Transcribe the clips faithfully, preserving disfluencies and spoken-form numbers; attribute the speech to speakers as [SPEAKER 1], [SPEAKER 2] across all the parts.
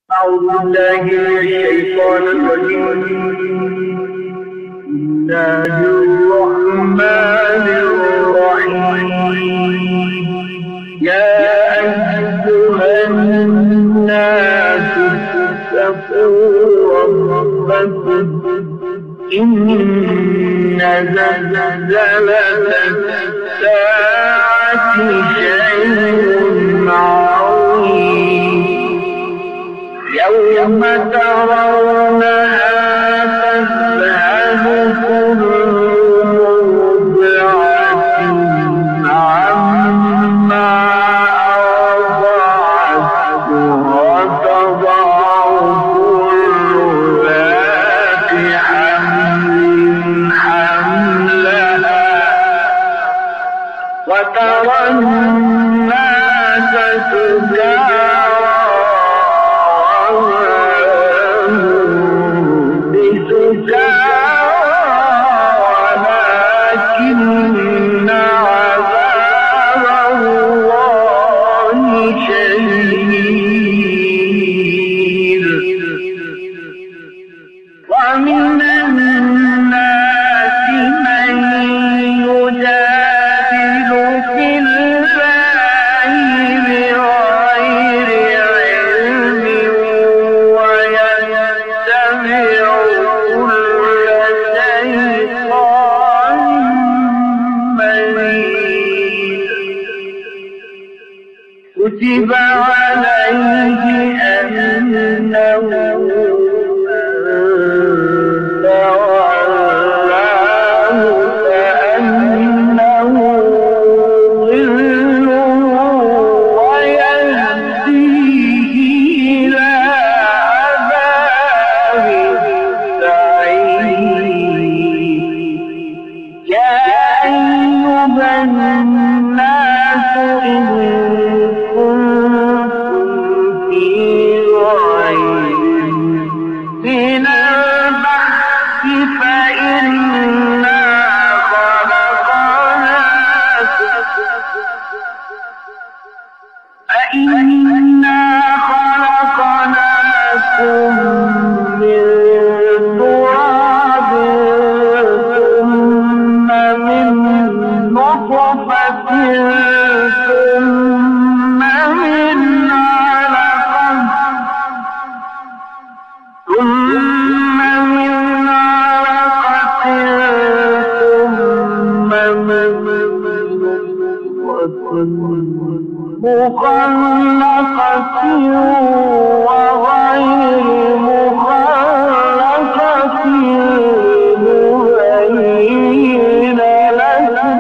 [SPEAKER 1] أعوذ بالله من الشيطان الرجيم. بسم الله الرحمن الرحيم. يا أيها الناس اتقوا ربكم إن زلزلة الساعة شيء عظيم يوم ترونها تذهل كل مرضعة عما أرضعت وتضع كل ذات حمل حملها وترى الناس سكارى ومن الناس من يجادل في الله بغير علم ويتبع كل شيطان مريد كتب عليه أنه إنا خلقناكم من تراب ثم من نطفة ثم من علقة ثم من علقة ثم من مخلقة وغير مخلقة نبين لكم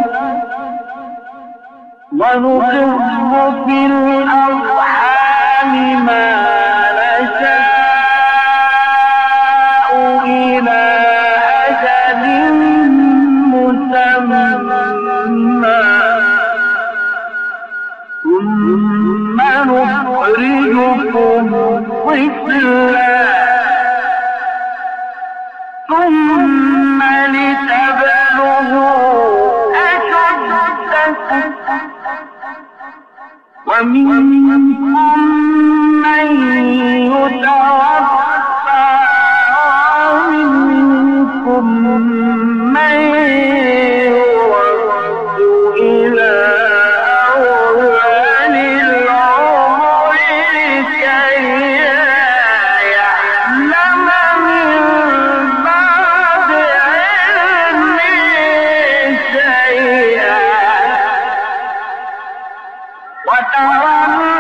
[SPEAKER 1] ونقر في الأرحام ما نشاء إلى أجل مسمى ثم نخرجكم طفلا ثم لتبلغوا أشدكم ومنكم من يتوفى ومنكم من يرد إلى وترى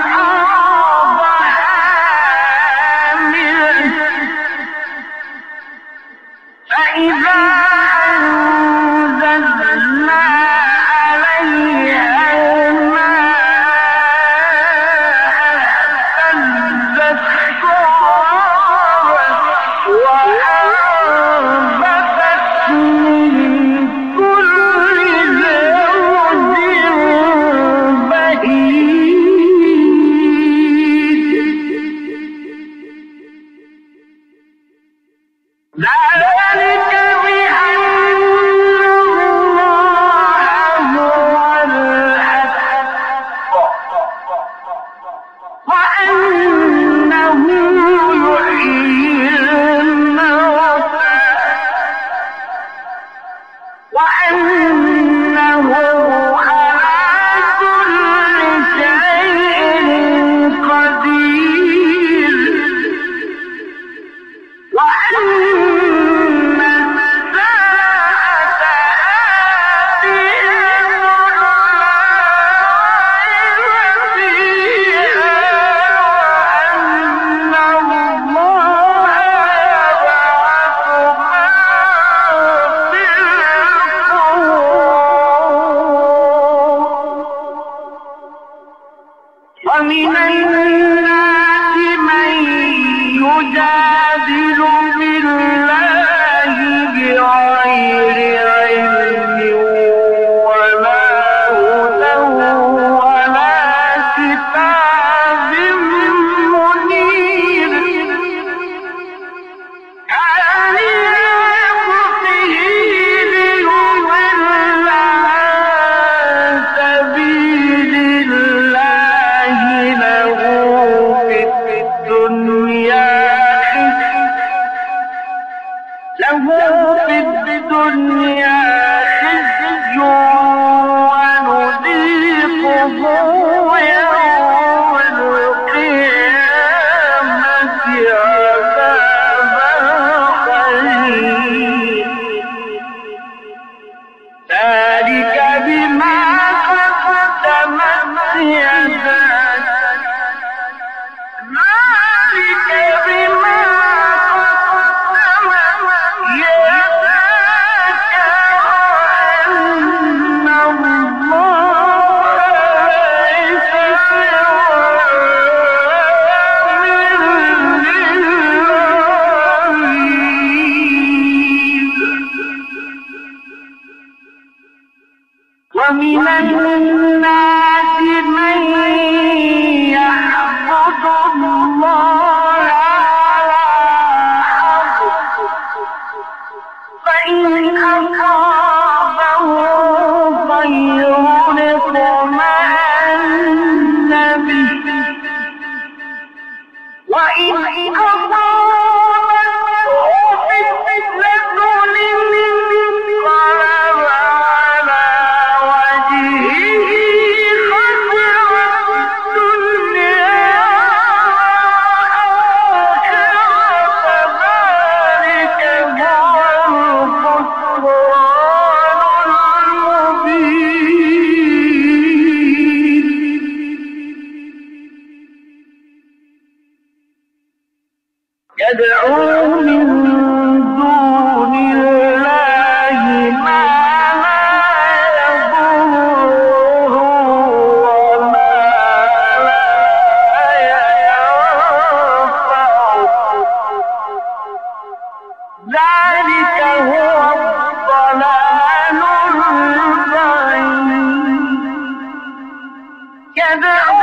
[SPEAKER 1] يدعو من دون الله ما لا يضره وما لا ينفعه ذلك هو الضلال البعيد يدعو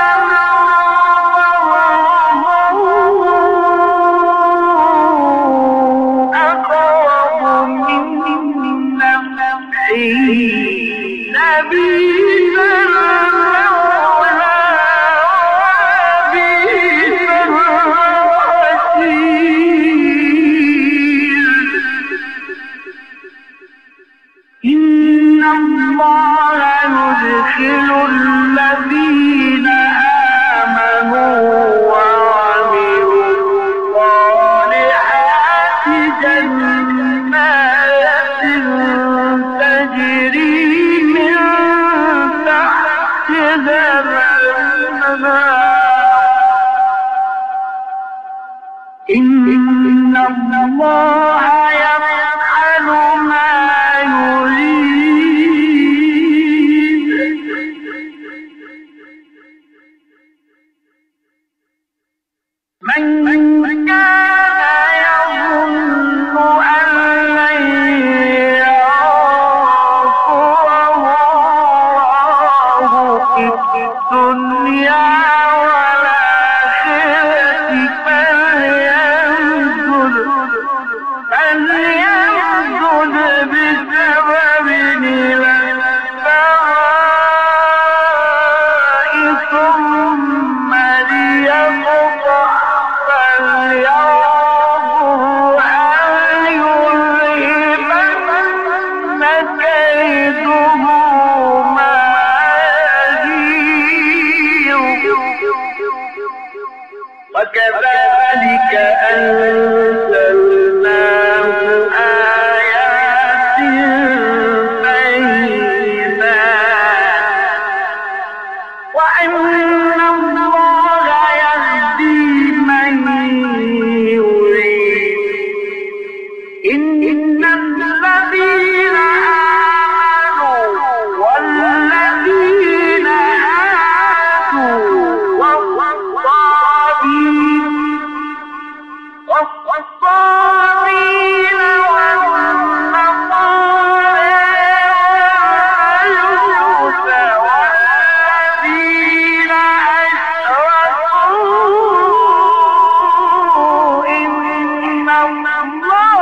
[SPEAKER 1] إن الله يفعل ما يريد من كان يظن أن لن ينصره الله في الدنيا وكذلك أنزلناه آيات بينات وأن الله يهدي من يريد إن الذين آمنوا والذين هادوا والصابين والنصارى والذين أشركوا إن الله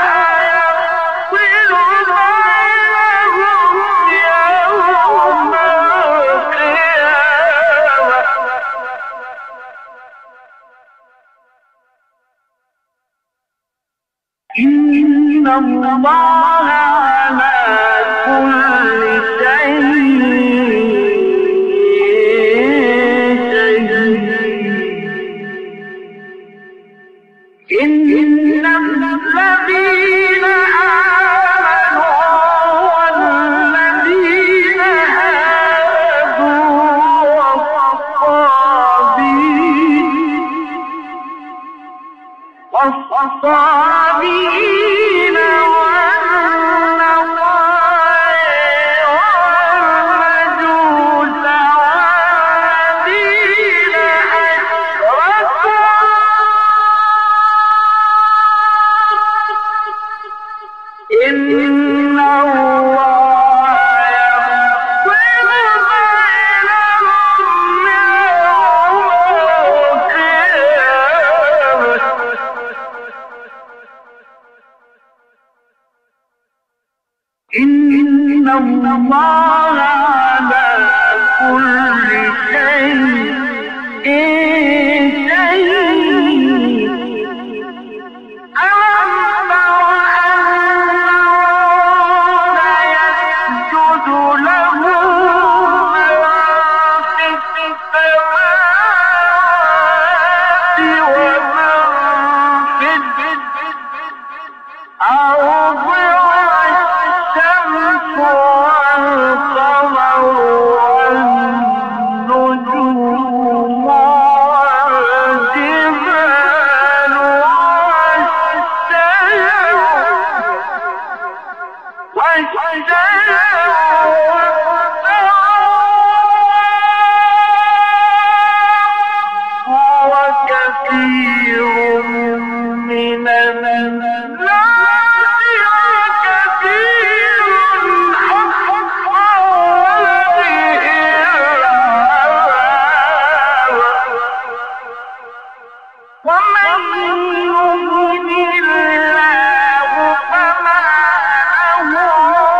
[SPEAKER 1] يفصل بينهم يوم القيامة إن الله على كل شيء شهيد إن الذين آمنوا والذين هادوا والصابين والصابين والمجوس والذين أشركوا إن الله يفصل بينهم يوم القيامة إن الله على كل شيء شهيد كثير من الناس وكثير حق عليه العذاب ومن يهن الله فما له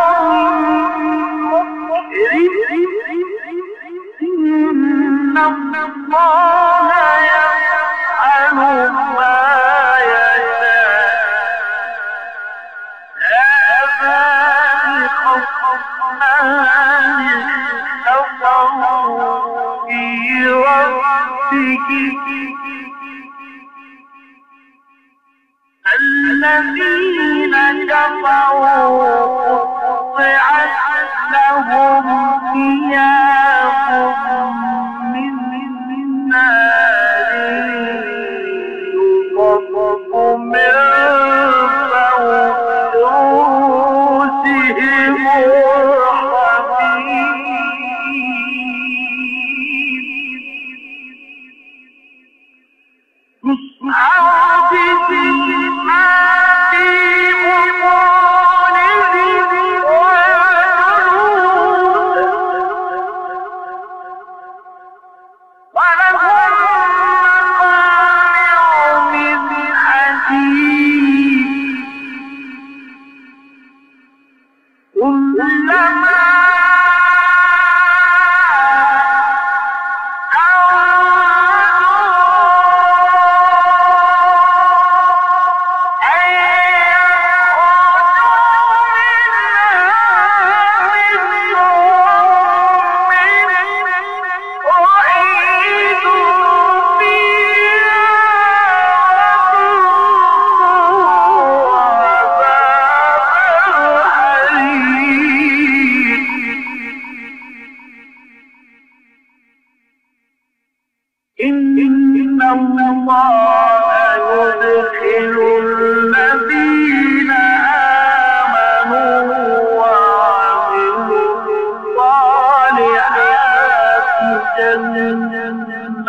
[SPEAKER 1] من مكرم إن الله يفعل ما يشاء هذان خصمان اختصموا في ربك الذين كفروا قطعت لهم ثياب من نار يصب من فوق رؤوسهم الحميم يسعر به ما في بطونهم ولهم مقامع من حديد كلما إن الله يدخل الذين آمنوا وعملوا الصالحات جنات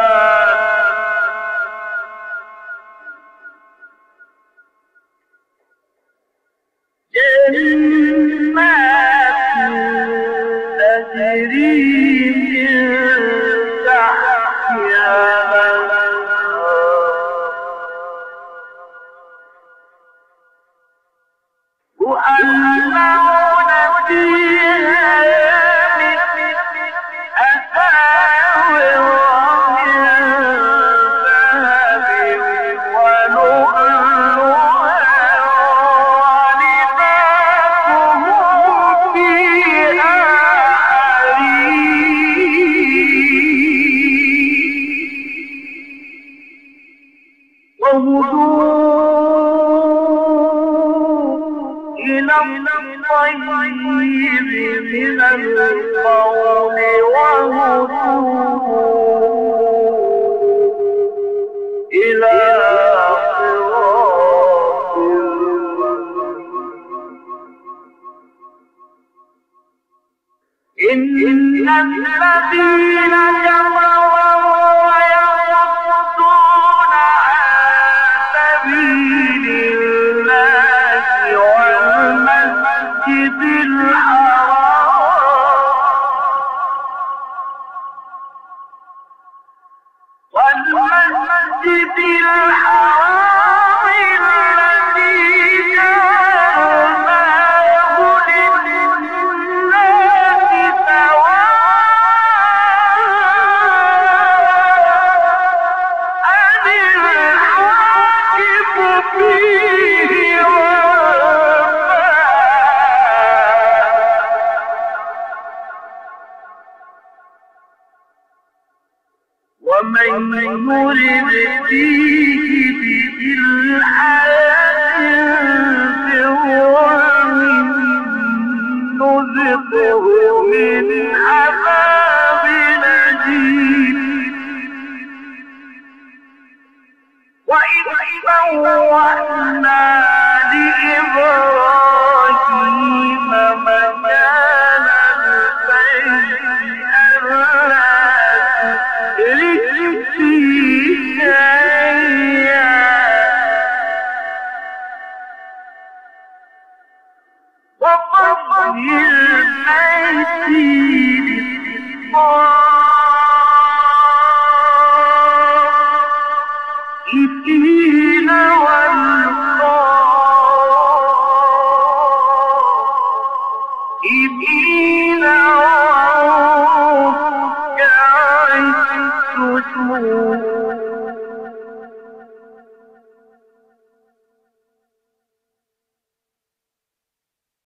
[SPEAKER 1] جنات تجري من يحلون فيها من أساور من ذهب ولؤلؤا ولباسهم فيها حرير وهدوء إلى الطيب من القول وهدوء إلى صراط إن الذين كفروا ويصدون عن سبيل الله والمسجد الحرام والمسجد الحرام الذي جعلناه للناس سواء الحاكم فيه ومن يرد فيه بإلحاد بظلم نذقه من عذاب أليم وإذ بوأنا لإبراهيم مكان البيت ألا تشرك بي الشيطان